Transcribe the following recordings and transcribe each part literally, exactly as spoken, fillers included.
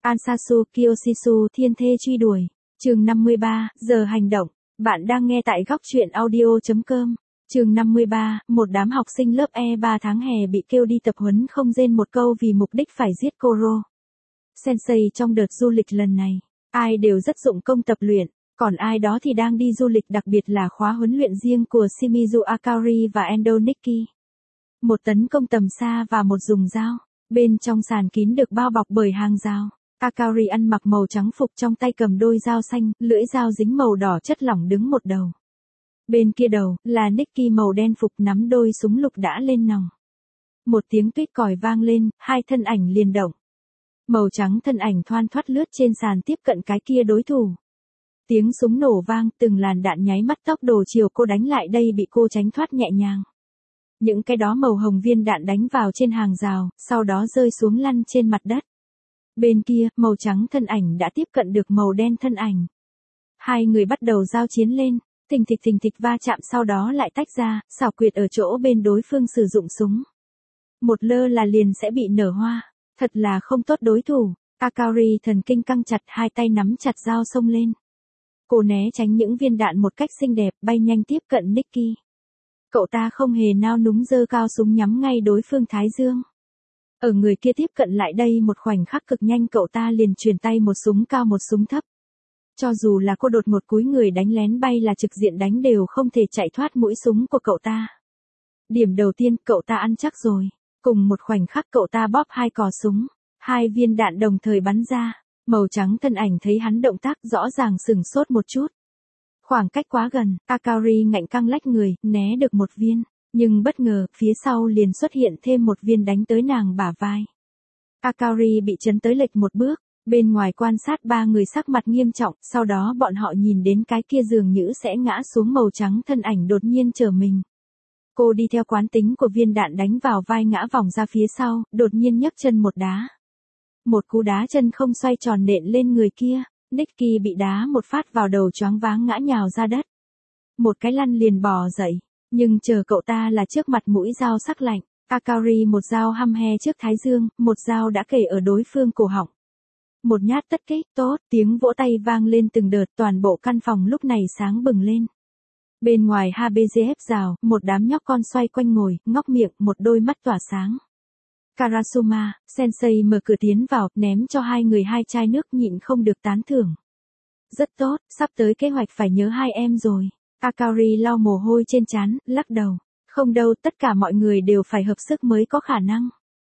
Ansasu Kyoshisu thiên thê truy đuổi. Chương năm mươi ba, giờ hành động. Bạn đang nghe tại góc truyện audio chấm com. Chương năm mươi ba, một đám học sinh lớp E ba tháng hè bị kêu đi tập huấn không rên một câu vì mục đích phải giết Koro Sensei trong đợt du lịch lần này. Ai đều rất dụng công tập luyện, còn ai đó thì đang đi du lịch, đặc biệt là khóa huấn luyện riêng của Shimizu Akari và Endo Nikki. Một tấn công tầm xa và một dùng dao. Bên trong sàn kín được bao bọc bởi hàng rào. Akari ăn mặc màu trắng phục, trong tay cầm đôi dao xanh, lưỡi dao dính màu đỏ chất lỏng đứng một đầu. Bên kia đầu, là Nikki màu đen phục nắm đôi súng lục đã lên nòng. Một tiếng tuýt còi vang lên, hai thân ảnh liền động. Màu trắng thân ảnh thoăn thoắt lướt trên sàn tiếp cận cái kia đối thủ. Tiếng súng nổ vang, từng làn đạn nháy mắt tốc độ chiều cô đánh lại đây bị cô tránh thoát nhẹ nhàng. Những cái đó màu hồng viên đạn đánh vào trên hàng rào, sau đó rơi xuống lăn trên mặt đất. Bên kia, màu trắng thân ảnh đã tiếp cận được màu đen thân ảnh. Hai người bắt đầu giao chiến lên, thình thịch thình thịch va chạm, sau đó lại tách ra, xảo quyệt ở chỗ bên đối phương sử dụng súng. Một lơ là liền sẽ bị nở hoa, thật là không tốt đối thủ. Akari thần kinh căng chặt, hai tay nắm chặt dao xông lên. Cô né tránh những viên đạn một cách xinh đẹp, bay nhanh tiếp cận Nikki. Cậu ta không hề nao núng giơ cao súng nhắm ngay đối phương thái dương. Ở người kia tiếp cận lại đây một khoảnh khắc cực nhanh, cậu ta liền chuyển tay, một súng cao một súng thấp. Cho dù là cô đột một cúi người đánh lén bay là trực diện đánh đều không thể chạy thoát mũi súng của cậu ta. Điểm đầu tiên, cậu ta ăn chắc rồi. Cùng một khoảnh khắc cậu ta bóp hai cò súng. Hai viên đạn đồng thời bắn ra. Màu trắng thân ảnh thấy hắn động tác rõ ràng sửng sốt một chút. Khoảng cách quá gần, Akari ngạnh căng lách người, né được một viên. Nhưng bất ngờ, phía sau liền xuất hiện thêm một viên đánh tới nàng bả vai. Akari bị chấn tới lệch một bước, bên ngoài quan sát ba người sắc mặt nghiêm trọng, sau đó bọn họ nhìn đến cái kia dường như sẽ ngã xuống màu trắng thân ảnh đột nhiên trở mình. Cô đi theo quán tính của viên đạn đánh vào vai ngã vòng ra phía sau, đột nhiên nhấc chân một đá. Một cú đá chân không xoay tròn nện lên người kia, Nikki bị đá một phát vào đầu, choáng váng ngã nhào ra đất. Một cái lăn liền bò dậy. Nhưng chờ cậu ta là trước mặt mũi dao sắc lạnh, Akari một dao hăm he trước thái dương, một dao đã kề ở đối phương cổ họng. Một nhát tất kích, tốt, tiếng vỗ tay vang lên từng đợt, toàn bộ căn phòng lúc này sáng bừng lên. Bên ngoài hát bê giê ép rào, một đám nhóc con xoay quanh ngồi, ngóc miệng, một đôi mắt tỏa sáng. Karasuma Sensei mở cửa tiến vào, ném cho hai người hai chai nước, nhịn không được tán thưởng. Rất tốt, sắp tới kế hoạch phải nhớ hai em rồi. Akari lau mồ hôi trên trán, lắc đầu. Không đâu, tất cả mọi người đều phải hợp sức mới có khả năng.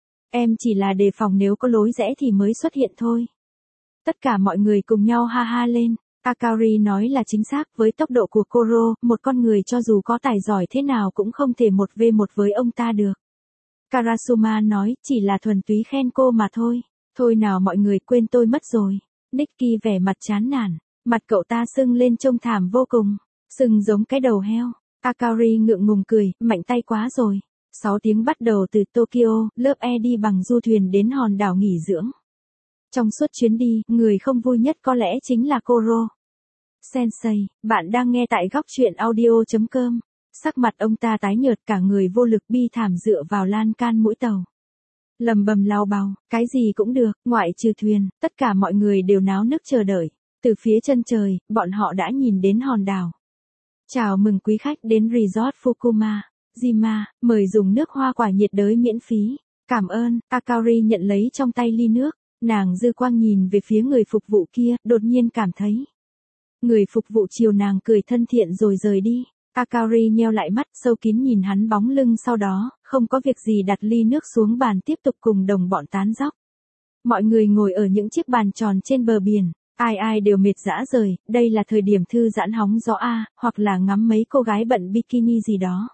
Em chỉ là đề phòng nếu có lối rẽ thì mới xuất hiện thôi. Tất cả mọi người cùng nhau ha ha lên. Akari nói là chính xác, với tốc độ của Koro, một con người cho dù có tài giỏi thế nào cũng không thể một v một với ông ta được. Karasuma nói, chỉ là thuần túy khen cô mà thôi. Thôi nào mọi người, quên tôi mất rồi. Nikki vẻ mặt chán nản, mặt cậu ta sưng lên trông thảm vô cùng. Sưng giống cái đầu heo. Akari ngượng ngùng cười, mạnh tay quá rồi. sáu tiếng bắt đầu từ Tokyo, lớp E đi bằng du thuyền đến hòn đảo nghỉ dưỡng. Trong suốt chuyến đi, người không vui nhất có lẽ chính là Koro Sensei. Bạn đang nghe tại góc truyện audio chấm com. Sắc mặt ông ta tái nhợt, cả người vô lực bi thảm dựa vào lan can mũi tàu. Lầm bầm lao bào, cái gì cũng được, ngoại trừ thuyền, tất cả mọi người đều náo nức chờ đợi. Từ phía chân trời, bọn họ đã nhìn đến hòn đảo. Chào mừng quý khách đến Resort Fukuma, Jima, mời dùng nước hoa quả nhiệt đới miễn phí. Cảm ơn, Akari nhận lấy trong tay ly nước, nàng dư quang nhìn về phía người phục vụ kia, đột nhiên cảm thấy. Người phục vụ chiều nàng cười thân thiện rồi rời đi. Akari nheo lại mắt, sâu kín nhìn hắn bóng lưng, sau đó, không có việc gì đặt ly nước xuống bàn, tiếp tục cùng đồng bọn tán dóc. Mọi người ngồi ở những chiếc bàn tròn trên bờ biển. Ai ai đều mệt rã rời, đây là thời điểm thư giãn hóng gió a, hoặc là ngắm mấy cô gái bận bikini gì đó.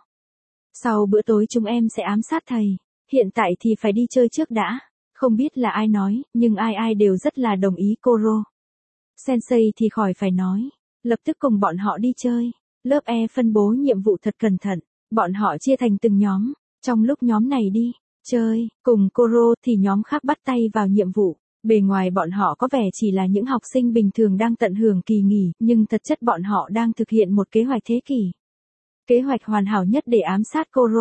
Sau bữa tối chúng em sẽ ám sát thầy, hiện tại thì phải đi chơi trước đã. Không biết là ai nói, nhưng ai ai đều rất là đồng ý. Koro Sensei thì khỏi phải nói, lập tức cùng bọn họ đi chơi. Lớp E phân bố nhiệm vụ thật cẩn thận, bọn họ chia thành từng nhóm, trong lúc nhóm này đi chơi cùng Koro thì nhóm khác bắt tay vào nhiệm vụ. Bề ngoài bọn họ có vẻ chỉ là những học sinh bình thường đang tận hưởng kỳ nghỉ, nhưng thật chất bọn họ đang thực hiện một kế hoạch thế kỷ. Kế hoạch hoàn hảo nhất để ám sát Koro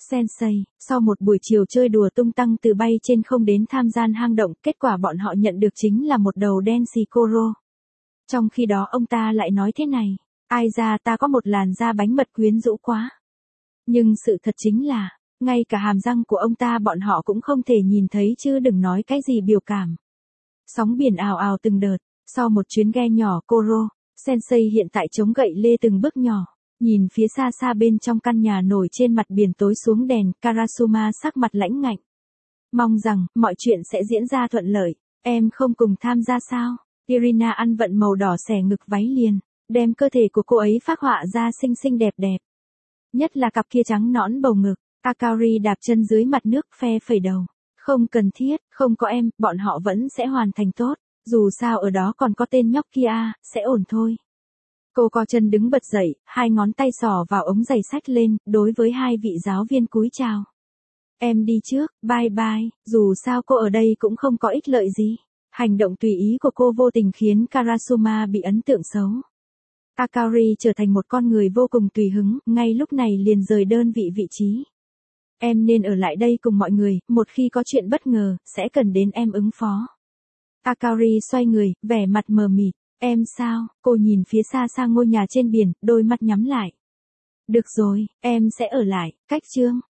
Sensei, sau một buổi chiều chơi đùa tung tăng từ bay trên không đến tham gian hang động, kết quả bọn họ nhận được chính là một đầu đen xì Koro. Trong khi đó ông ta lại nói thế này, ai ra ta có một làn da bánh mật quyến rũ quá. Nhưng sự thật chính là, ngay cả hàm răng của ông ta bọn họ cũng không thể nhìn thấy chứ đừng nói cái gì biểu cảm. Sóng biển ào ào từng đợt, sau một chuyến ghe nhỏ Koro, Sensei hiện tại chống gậy lê từng bước nhỏ. Nhìn phía xa xa bên trong căn nhà nổi trên mặt biển tối xuống đèn, Karasuma sắc mặt lãnh ngạnh. Mong rằng, mọi chuyện sẽ diễn ra thuận lợi, em không cùng tham gia sao? Irina ăn vận màu đỏ xẻ ngực váy liền, đem cơ thể của cô ấy phác họa ra xinh xinh đẹp đẹp. Nhất là cặp kia trắng nõn bầu ngực, Akari đạp chân dưới mặt nước phe phẩy đầu. Không cần thiết, không có em, bọn họ vẫn sẽ hoàn thành tốt, dù sao ở đó còn có tên nhóc kia, sẽ ổn thôi. Cô co chân đứng bật dậy, hai ngón tay xỏ vào ống giày xách lên, đối với hai vị giáo viên cúi chào. Em đi trước, bye bye, dù sao cô ở đây cũng không có ích lợi gì. Hành động tùy ý của cô vô tình khiến Karasuma bị ấn tượng xấu. Akari trở thành một con người vô cùng tùy hứng, ngay lúc này liền rời đơn vị vị trí. Em nên ở lại đây cùng mọi người, một khi có chuyện bất ngờ, sẽ cần đến em ứng phó. Akari xoay người, vẻ mặt mờ mịt. Em sao? Cô nhìn phía xa xa ngôi nhà trên biển, đôi mắt nhắm lại. Được rồi, em sẽ ở lại, cách chương.